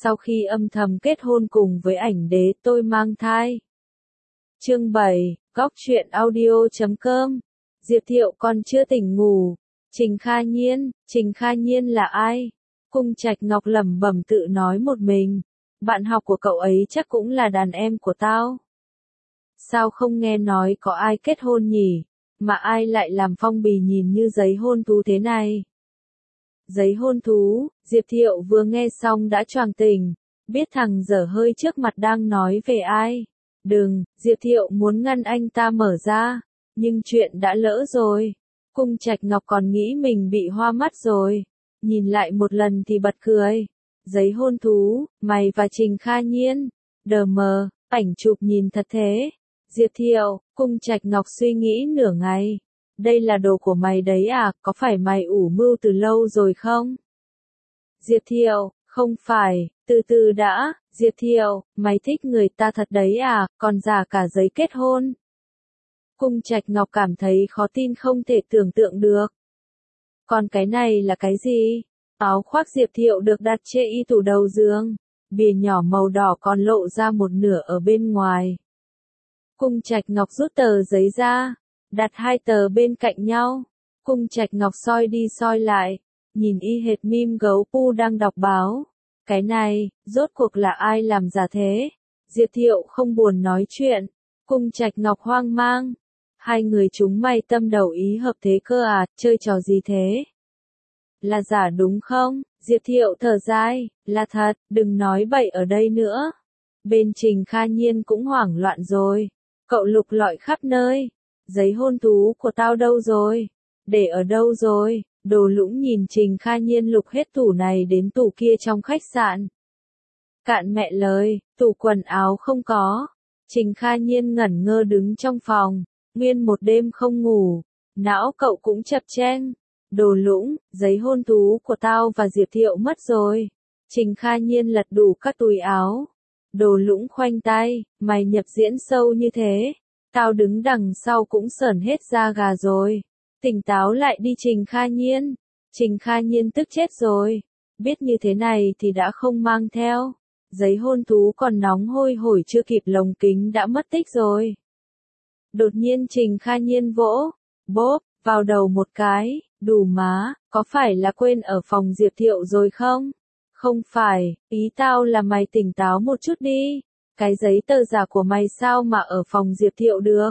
sau khi âm thầm kết hôn cùng với ảnh đế tôi mang thai. Chương 7, góc truyện audio.com. Diệp Thiệu còn chưa tỉnh ngủ. Trình Kha Nhiên là ai? Cung Trạch Ngọc lẩm bẩm tự nói một mình. Bạn học của cậu ấy chắc cũng là đàn em của tao. Sao không nghe nói có ai kết hôn nhỉ? Mà ai lại làm phong bì nhìn như giấy hôn thú thế này? Giấy hôn thú, Diệp Thiệu vừa nghe xong đã choàng tỉnh, biết thằng dở hơi trước mặt đang nói về ai. Đừng, Diệp Thiệu muốn ngăn anh ta mở ra, nhưng chuyện đã lỡ rồi. Cung Trạch Ngọc còn nghĩ mình bị hoa mắt rồi, nhìn lại một lần thì bật cười. Giấy hôn thú, mày và Trình Kha Nhiên, đờ mờ, ảnh chụp nhìn thật thế. Diệp Thiệu, Cung Trạch Ngọc suy nghĩ nửa ngày. Đây là đồ của mày đấy à, có phải mày ủ mưu từ lâu rồi không? Diệp Thiệu, không phải, từ từ đã, Diệp Thiệu, mày thích người ta thật đấy à, còn giả cả giấy kết hôn. Cung Trạch Ngọc cảm thấy khó tin không thể tưởng tượng được. Còn cái này là cái gì? Áo khoác Diệp Thiệu được đặt trên y tủ đầu giường, bìa nhỏ màu đỏ còn lộ ra một nửa ở bên ngoài. Cung Trạch Ngọc rút tờ giấy ra, đặt hai tờ bên cạnh nhau. Cung Trạch Ngọc soi đi soi lại, nhìn y hệt meme gấu pu đang đọc báo. Cái này, rốt cuộc là ai làm giả thế? Diệp Thiệu không buồn nói chuyện. Cung Trạch Ngọc hoang mang. Hai người chúng mày tâm đầu ý hợp thế cơ à, chơi trò gì thế? Là giả đúng không? Diệp Thiệu thở dài, là thật, đừng nói bậy ở đây nữa. Bên Trình Kha Nhiên cũng hoảng loạn rồi. Cậu lục lọi khắp nơi. Giấy hôn thú của tao đâu rồi? Để ở đâu rồi? Đồ Lũng nhìn Trình Kha Nhiên lục hết tủ này đến tủ kia trong khách sạn. Cạn mẹ lời, tủ quần áo không có. Trình Kha Nhiên ngẩn ngơ đứng trong phòng, nguyên một đêm không ngủ. Não cậu cũng chập chênh. Đồ Lũng, giấy hôn thú của tao và Diệp Thiệu mất rồi. Trình Kha Nhiên lật đủ các túi áo. Đồ Lũng khoanh tay, mày nhập diễn sâu như thế. Tao đứng đằng sau cũng sởn hết da gà rồi. Tỉnh táo lại đi Trình Kha Nhiên. Trình Kha Nhiên tức chết rồi. Biết như thế này thì đã không mang theo. Giấy hôn thú còn nóng hôi hổi chưa kịp lồng kính đã mất tích rồi. Đột nhiên Trình Kha Nhiên vỗ, bốp, vào đầu một cái, đủ má, có phải là quên ở phòng Diệp Thiệu rồi không? Không phải, ý tao là mày tỉnh táo một chút đi. Cái giấy tờ giả của mày sao mà ở phòng Diệp Thiệu được?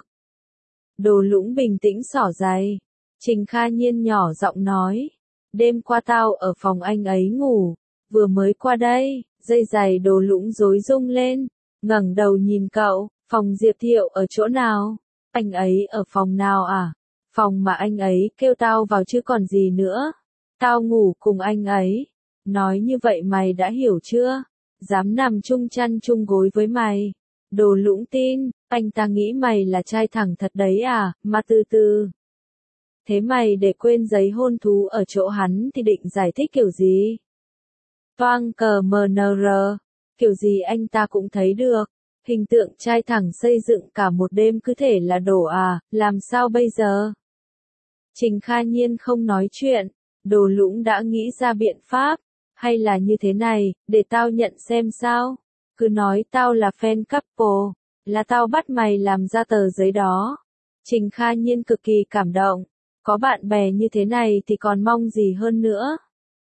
Đồ Lũng bình tĩnh xỏ giày. Trình Kha Nhiên nhỏ giọng nói. Đêm qua tao ở phòng anh ấy ngủ. Vừa mới qua đây, dây giày Đồ Lũng rối rung lên. Ngẩng đầu nhìn cậu, phòng Diệp Thiệu ở chỗ nào? Anh ấy ở phòng nào à? Phòng mà anh ấy kêu tao vào chứ còn gì nữa. Tao ngủ cùng anh ấy. Nói như vậy mày đã hiểu chưa? Dám nằm chung chăn chung gối với mày. Đồ Lũng tin, anh ta nghĩ mày là trai thẳng thật đấy à, mà từ từ. Thế mày để quên giấy hôn thú ở chỗ hắn thì định giải thích kiểu gì? Toang cờ MNR, kiểu gì anh ta cũng thấy được. Hình tượng trai thẳng xây dựng cả một đêm cứ thể là đổ à, làm sao bây giờ? Trình Kha Nhiên không nói chuyện, Đồ Lũng đã nghĩ ra biện pháp. Hay là như thế này, để tao nhận xem sao? Cứ nói tao là fan couple, là tao bắt mày làm ra tờ giấy đó. Trình Kha Nhiên cực kỳ cảm động. Có bạn bè như thế này thì còn mong gì hơn nữa.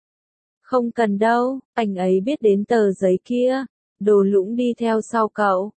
Không cần đâu, anh ấy biết đến tờ giấy kia. Đồ Lũng đi theo sau cậu.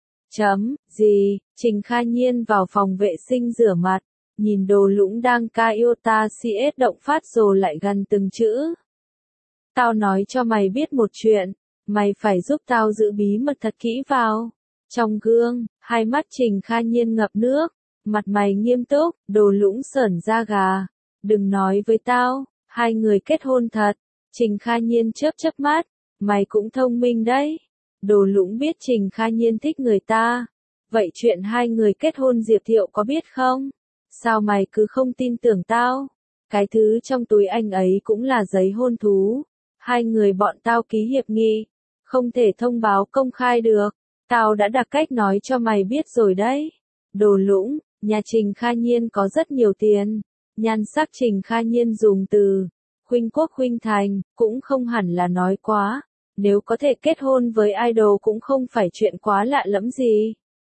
Gì, Trình Kha Nhiên vào phòng vệ sinh rửa mặt. Nhìn Đồ Lũng đang Iota CS động phát rồi lại gần từng chữ. Tao nói cho mày biết một chuyện, mày phải giúp tao giữ bí mật thật kỹ vào. Trong gương, hai mắt Trình Kha Nhiên ngập nước, mặt mày nghiêm túc, Đồ Lũng sởn da gà. Đừng nói với tao, hai người kết hôn thật. Trình Kha Nhiên chớp chớp mắt, mày cũng thông minh đấy. Đồ Lũng biết Trình Kha Nhiên thích người ta. Vậy chuyện hai người kết hôn Diệp Thiệu có biết không? Sao mày cứ không tin tưởng tao? Cái thứ trong túi anh ấy cũng là giấy hôn thú. Hai người bọn tao ký hiệp nghị, không thể thông báo công khai được. Tao đã đặt cách nói cho mày biết rồi đấy. Đồ Lũng, nhà Trình Kha Nhiên có rất nhiều tiền. Nhan sắc Trình Kha Nhiên dùng từ khuynh quốc khuynh thành, cũng không hẳn là nói quá. Nếu có thể kết hôn với idol cũng không phải chuyện quá lạ lẫm gì.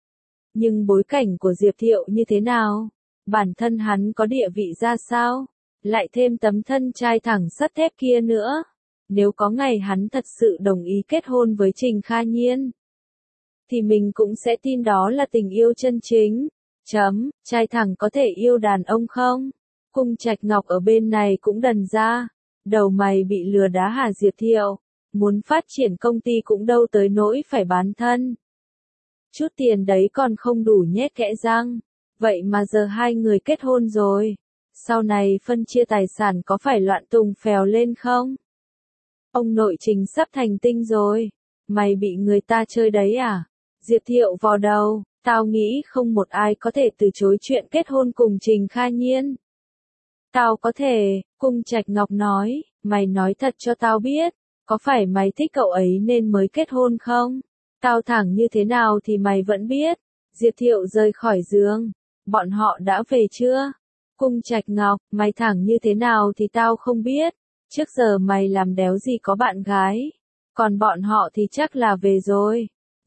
Nhưng bối cảnh của Diệp Thiệu như thế nào? Bản thân hắn có địa vị ra sao? Lại thêm tấm thân trai thẳng sắt thép kia nữa. Nếu có ngày hắn thật sự đồng ý kết hôn với Trình Kha Nhiên, thì mình cũng sẽ tin đó là tình yêu chân chính. Trai thẳng có thể yêu đàn ông không? Cung Trạch Ngọc ở bên này cũng đần ra. Đầu mày bị lừa đá hả Diệp Thiệu? Muốn phát triển công ty cũng đâu tới nỗi phải bán thân. Chút tiền đấy còn không đủ nhét kẽ răng. Vậy mà giờ hai người kết hôn rồi. Sau này phân chia tài sản có phải loạn tùng phèo lên không? Ông nội Trình sắp thành tinh rồi. Mày bị người ta chơi đấy à? Diệp Thiệu vò đầu. Tao nghĩ không một ai có thể từ chối chuyện kết hôn cùng Trình Kha Nhiên. Tao có thể, Cung Trạch Ngọc nói. Mày nói thật cho tao biết. Có phải mày thích cậu ấy nên mới kết hôn không? Tao thẳng như thế nào thì mày vẫn biết. Diệp Thiệu rời khỏi giường. Bọn họ đã về chưa? Cung Trạch Ngọc, mày thẳng như thế nào thì tao không biết. Trước giờ mày làm đéo gì có bạn gái. Còn bọn họ thì chắc là về rồi.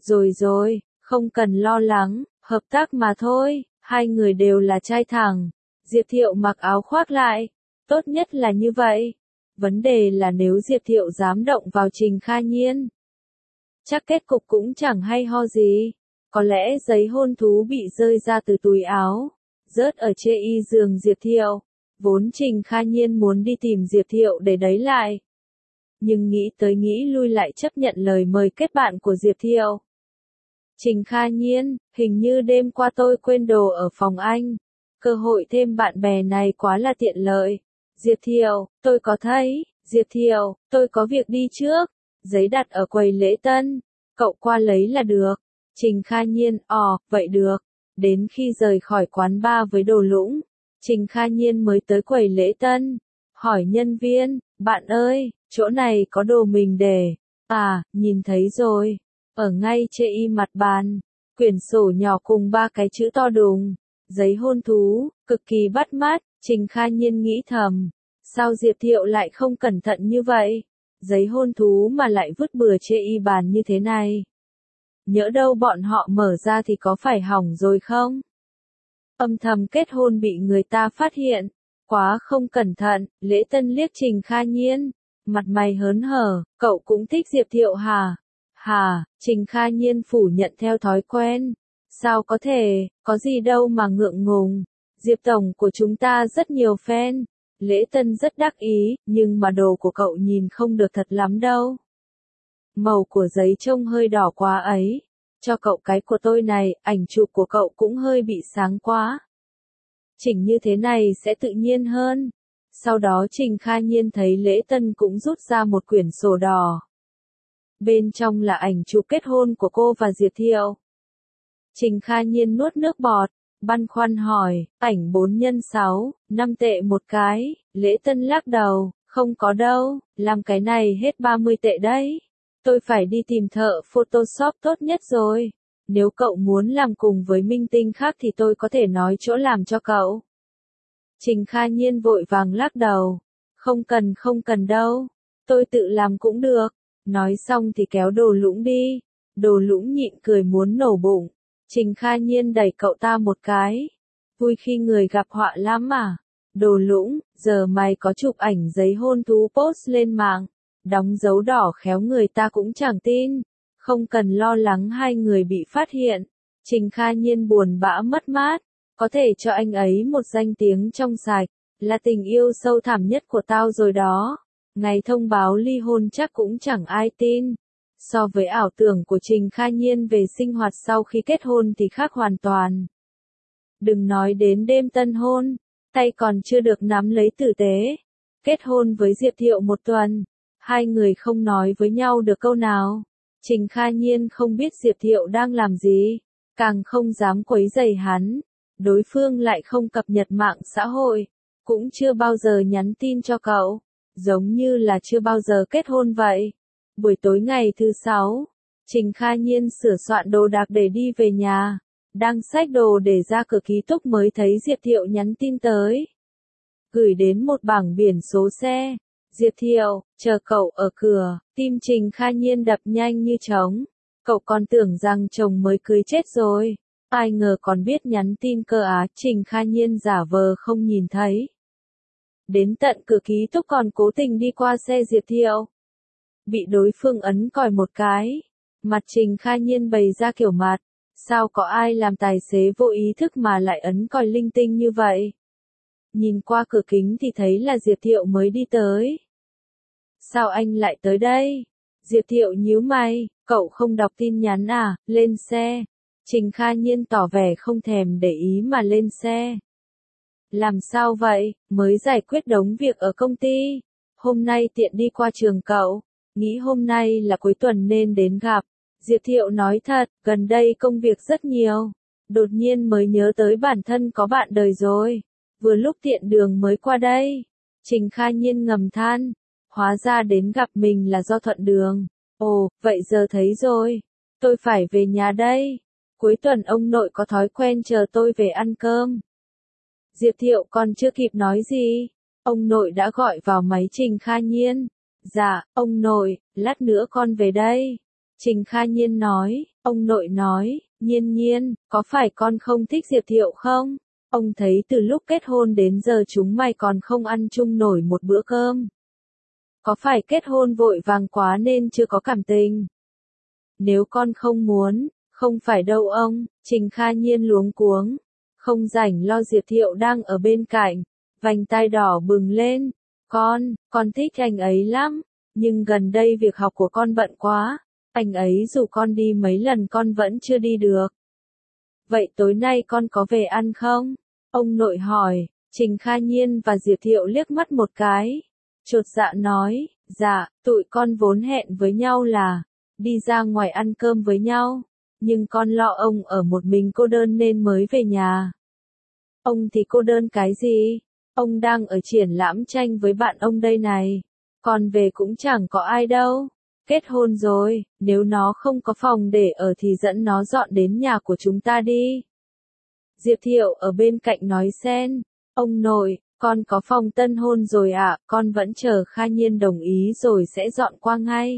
Rồi, không cần lo lắng, hợp tác mà thôi. Hai người đều là trai thẳng. Diệp Thiệu mặc áo khoác lại. Tốt nhất là như vậy. Vấn đề là nếu Diệp Thiệu dám động vào Trình Kha Nhiên, chắc kết cục cũng chẳng hay ho gì. Có lẽ giấy hôn thú bị rơi ra từ túi áo, rớt ở chê y giường Diệp Thiệu. Vốn Trình Kha Nhiên muốn đi tìm Diệp Thiệu để đấy lại. Nhưng nghĩ tới nghĩ lui lại chấp nhận lời mời kết bạn của Diệp Thiệu. Trình Kha Nhiên, hình như đêm qua tôi quên đồ ở phòng anh. Cơ hội thêm bạn bè này quá là tiện lợi. Diệp Thiệu, tôi có thấy. Diệp Thiệu, tôi có việc đi trước. Giấy đặt ở quầy lễ tân. Cậu qua lấy là được. Trình Kha Nhiên, vậy được. Đến khi rời khỏi quán bar với Đồ Lũng, Trình Kha Nhiên mới tới quầy lễ tân. Hỏi nhân viên, bạn ơi, chỗ này có đồ mình để. À, nhìn thấy rồi. Ở ngay chê y mặt bàn. Quyển sổ nhỏ cùng 3 cái chữ to đùng. Giấy hôn thú, cực kỳ bắt mắt. Trình Kha Nhiên nghĩ thầm. Sao Diệp Thiệu lại không cẩn thận như vậy? Giấy hôn thú mà lại vứt bừa chê y bàn như thế này. Nhỡ đâu bọn họ mở ra thì có phải hỏng rồi không? Âm thầm kết hôn bị người ta phát hiện. Quá không cẩn thận, lễ tân liếc Trình Kha Nhiên. Mặt mày hớn hở, cậu cũng thích Diệp Thiệu hả? Trình Kha Nhiên phủ nhận theo thói quen. Sao có thể, có gì đâu mà ngượng ngùng. Diệp Tổng của chúng ta rất nhiều fan. Lễ tân rất đắc ý, nhưng mà đồ của cậu nhìn không được thật lắm đâu. Màu của giấy trông hơi đỏ quá ấy. Cho cậu cái của tôi này, ảnh chụp của cậu cũng hơi bị sáng quá. Chỉnh như thế này sẽ tự nhiên hơn. Sau đó Trình Kha Nhiên thấy lễ tân cũng rút ra một quyển sổ đỏ. Bên trong là ảnh chụp kết hôn của cô và Diệp Thiệu. Trình Kha Nhiên nuốt nước bọt, băn khoăn hỏi, ảnh 4x6, 5 tệ một cái. Lễ tân lắc đầu, không có đâu, làm cái này hết 30 tệ đấy. Tôi phải đi tìm thợ Photoshop tốt nhất rồi. Nếu cậu muốn làm cùng với minh tinh khác thì tôi có thể nói chỗ làm cho cậu. Trình Kha Nhiên vội vàng lắc đầu. Không cần đâu. Tôi tự làm cũng được. Nói xong thì kéo Đồ Lũng đi. Đồ Lũng nhịn cười muốn nổ bụng. Trình Kha Nhiên đẩy cậu ta một cái. Vui khi người gặp họa lắm à. Đồ Lũng, giờ mày có chụp ảnh giấy hôn thú post lên mạng. Đóng dấu đỏ khéo người ta cũng chẳng tin. Không cần lo lắng hai người bị phát hiện. Trình Kha Nhiên buồn bã mất mát. Có thể cho anh ấy một danh tiếng trong sạch. Là tình yêu sâu thẳm nhất của tao rồi đó. Ngày thông báo ly hôn chắc cũng chẳng ai tin. So với ảo tưởng của Trình Kha Nhiên về sinh hoạt sau khi kết hôn thì khác hoàn toàn. Đừng nói đến đêm tân hôn. Tay còn chưa được nắm lấy tử tế. Kết hôn với Diệp Thiệu một tuần. Hai người không nói với nhau được câu nào. Trình Kha Nhiên không biết Diệp Thiệu đang làm gì. Càng không dám quấy rầy hắn. Đối phương lại không cập nhật mạng xã hội. Cũng chưa bao giờ nhắn tin cho cậu. Giống như là chưa bao giờ kết hôn vậy. Buổi tối ngày thứ 6. Trình Kha Nhiên sửa soạn đồ đạc để đi về nhà. Đang xách đồ để ra cửa ký túc mới thấy Diệp Thiệu nhắn tin tới. Gửi đến một bảng biển số xe. Diệp Thiệu, chờ cậu ở cửa. Tim Trình Kha Nhiên đập nhanh như trống. Cậu còn tưởng rằng chồng mới cưới chết rồi. Ai ngờ còn biết nhắn tin cơ á. Trình Kha Nhiên giả vờ không nhìn thấy. Đến tận cửa ký túc còn cố tình đi qua xe Diệp Thiệu. Bị đối phương ấn còi một cái. Mặt Trình Kha Nhiên bày ra kiểu mặt. Sao có ai làm tài xế vô ý thức mà lại ấn còi linh tinh như vậy? Nhìn qua cửa kính thì thấy là Diệp Thiệu mới đi tới. Sao anh lại tới đây? Diệp Thiệu nhíu mày, cậu không đọc tin nhắn à, lên xe. Trình Kha Nhiên tỏ vẻ không thèm để ý mà lên xe. Làm sao vậy, mới giải quyết đống việc ở công ty. Hôm nay tiện đi qua trường cậu, nghĩ hôm nay là cuối tuần nên đến gặp. Diệp Thiệu nói thật, gần đây công việc rất nhiều. Đột nhiên mới nhớ tới bản thân có bạn đời rồi. Vừa lúc tiện đường mới qua đây. Trình Kha Nhiên ngầm than. Hóa ra đến gặp mình là do thuận đường. Ồ, vậy giờ thấy rồi. Tôi phải về nhà đây. Cuối tuần ông nội có thói quen chờ tôi về ăn cơm. Diệp Thiệu còn chưa kịp nói gì. Ông nội đã gọi vào máy Trình Kha Nhiên. Dạ, ông nội, lát nữa con về đây. Trình Kha Nhiên nói, ông nội nói, Nhiên Nhiên, có phải con không thích Diệp Thiệu không? Ông thấy từ lúc kết hôn đến giờ chúng mày còn không ăn chung nổi một bữa cơm. Có phải kết hôn vội vàng quá nên chưa có cảm tình? Nếu con không muốn, không phải đâu ông, Trình Kha Nhiên luống cuống. Không rảnh lo Diệp Thiệu đang ở bên cạnh, vành tai đỏ bừng lên. Con thích anh ấy lắm, nhưng gần đây việc học của con bận quá. Anh ấy dù con đi mấy lần con vẫn chưa đi được. Vậy tối nay con có về ăn không? Ông nội hỏi. Trình Kha Nhiên và Diệp Thiệu liếc mắt một cái. Chột dạ nói, dạ, tụi con vốn hẹn với nhau là đi ra ngoài ăn cơm với nhau. Nhưng con lo ông ở một mình cô đơn nên mới về nhà. Ông thì cô đơn cái gì? Ông đang ở triển lãm tranh với bạn ông đây này. Còn về cũng chẳng có ai đâu. Kết hôn rồi, nếu nó không có phòng để ở thì dẫn nó dọn đến nhà của chúng ta đi. Diệp Thiệu ở bên cạnh nói xen, ông nội, con có phòng tân hôn rồi ạ, con vẫn chờ Kha Nhiên đồng ý rồi sẽ dọn qua ngay.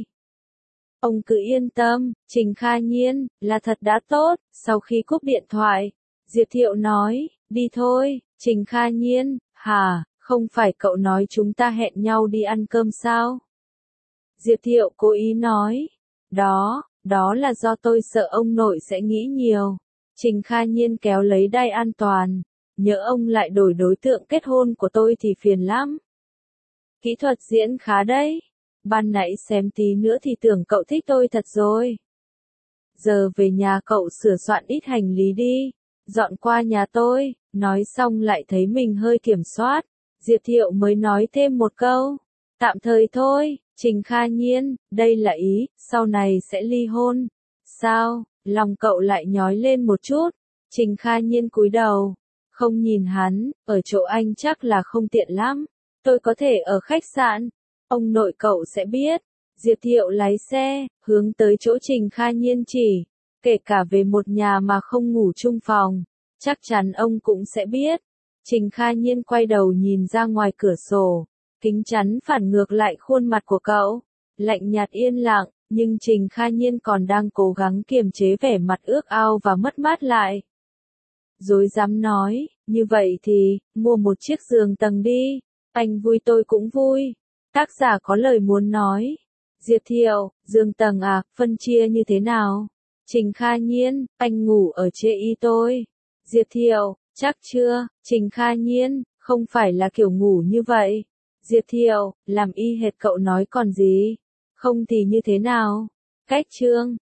Ông cứ yên tâm, Trình Kha Nhiên, là thật đã tốt. Sau khi cúp điện thoại, Diệp Thiệu nói, đi thôi. Trình Kha Nhiên, hả, không phải cậu nói chúng ta hẹn nhau đi ăn cơm sao? Diệp Thiệu cố ý nói, đó là do tôi sợ ông nội sẽ nghĩ nhiều. Trình Kha Nhiên kéo lấy đai an toàn, nhỡ ông lại đổi đối tượng kết hôn của tôi thì phiền lắm. Kỹ thuật diễn khá đấy. Ban nãy xem tí nữa thì tưởng cậu thích tôi thật rồi. Giờ về nhà cậu sửa soạn ít hành lý đi, dọn qua nhà tôi. Nói xong lại thấy mình hơi kiểm soát. Diệp Thiệu mới nói thêm một câu, tạm thời thôi. Trình Kha Nhiên, đây là ý, sau này sẽ ly hôn. Sao, lòng cậu lại nhói lên một chút. Trình Kha Nhiên cúi đầu, không nhìn hắn, ở chỗ anh chắc là không tiện lắm. Tôi có thể ở khách sạn, ông nội cậu sẽ biết. Diệp Thiệu lái xe, hướng tới chỗ Trình Kha Nhiên chỉ. Kể cả về một nhà mà không ngủ chung phòng, chắc chắn ông cũng sẽ biết. Trình Kha Nhiên quay đầu nhìn ra ngoài cửa sổ. Kính chắn phản ngược lại khuôn mặt của cậu. Lạnh nhạt yên lặng, nhưng Trình Kha Nhiên còn đang cố gắng kiềm chế vẻ mặt ước ao và mất mát lại. Rồi dám nói, như vậy thì, mua một chiếc giường tầng đi. Anh vui tôi cũng vui. Tác giả có lời muốn nói. Diệp Thiệu, giường tầng à, phân chia như thế nào? Trình Kha Nhiên, anh ngủ ở chê y tôi. Diệp Thiệu, chắc chưa? Trình Kha Nhiên, không phải là kiểu ngủ như vậy. Diệp Thiệu, làm y hệt cậu nói còn gì. Không thì như thế nào? Cách chương.